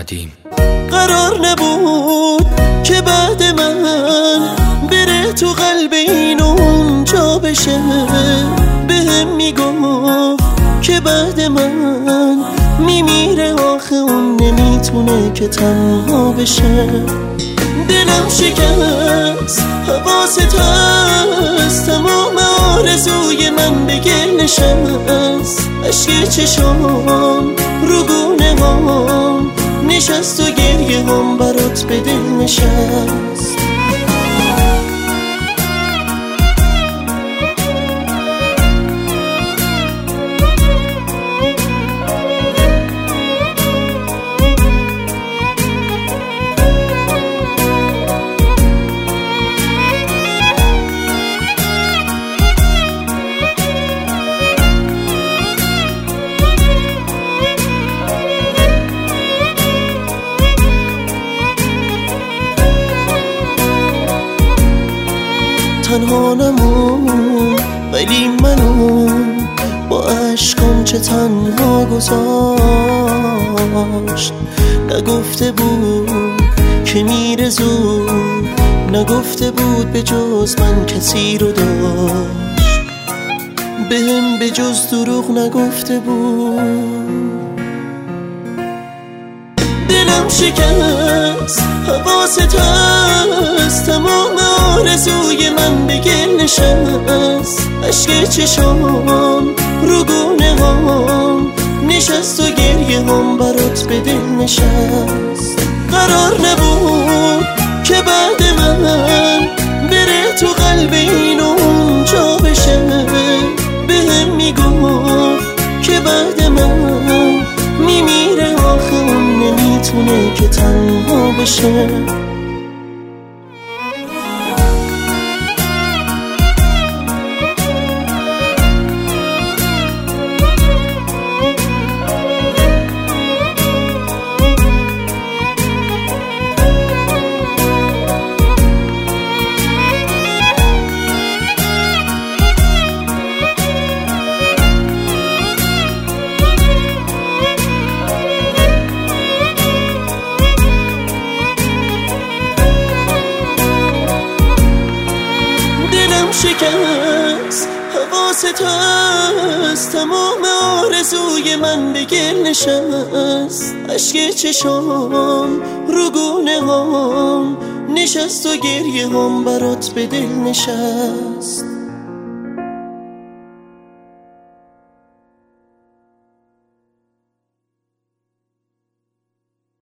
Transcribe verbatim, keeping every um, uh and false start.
قدیم. قرار نبود که بعد من بره تو قلب این اونجا بشه، بهم میگفت که بعد من میمیره، آخه اون نمیتونه که تنها بشه. دلم شکست، حواست هست، تمام آرزوی من به گل نشست. عشق چشام رو گونه هم نشست و گریه هم برات به دل نشست. تنها نمون ولی منو با عشقم چه تنها گذاشت. نگفته بود که میره زود، نگفته بود به جز من کسی رو داشت، بهم به جز دروغ نگفته بود. دلم شکست، حواست هست، تمام آرزوی من به گل نشست. عشق چشام رو گونه هم نشست و گریه هم برات به دل نشست. قرار نبود که بعد من بره تو قلب این اونجا بشه، بهم میگفت که بعد من میمیره، آخه اون نمیتونه که تنها بشه. شکست، حواست هست، تمام آرزوی من به گل نشست. عشق چشام رو گونه هم نشست و گریه هم برات به دل نشست.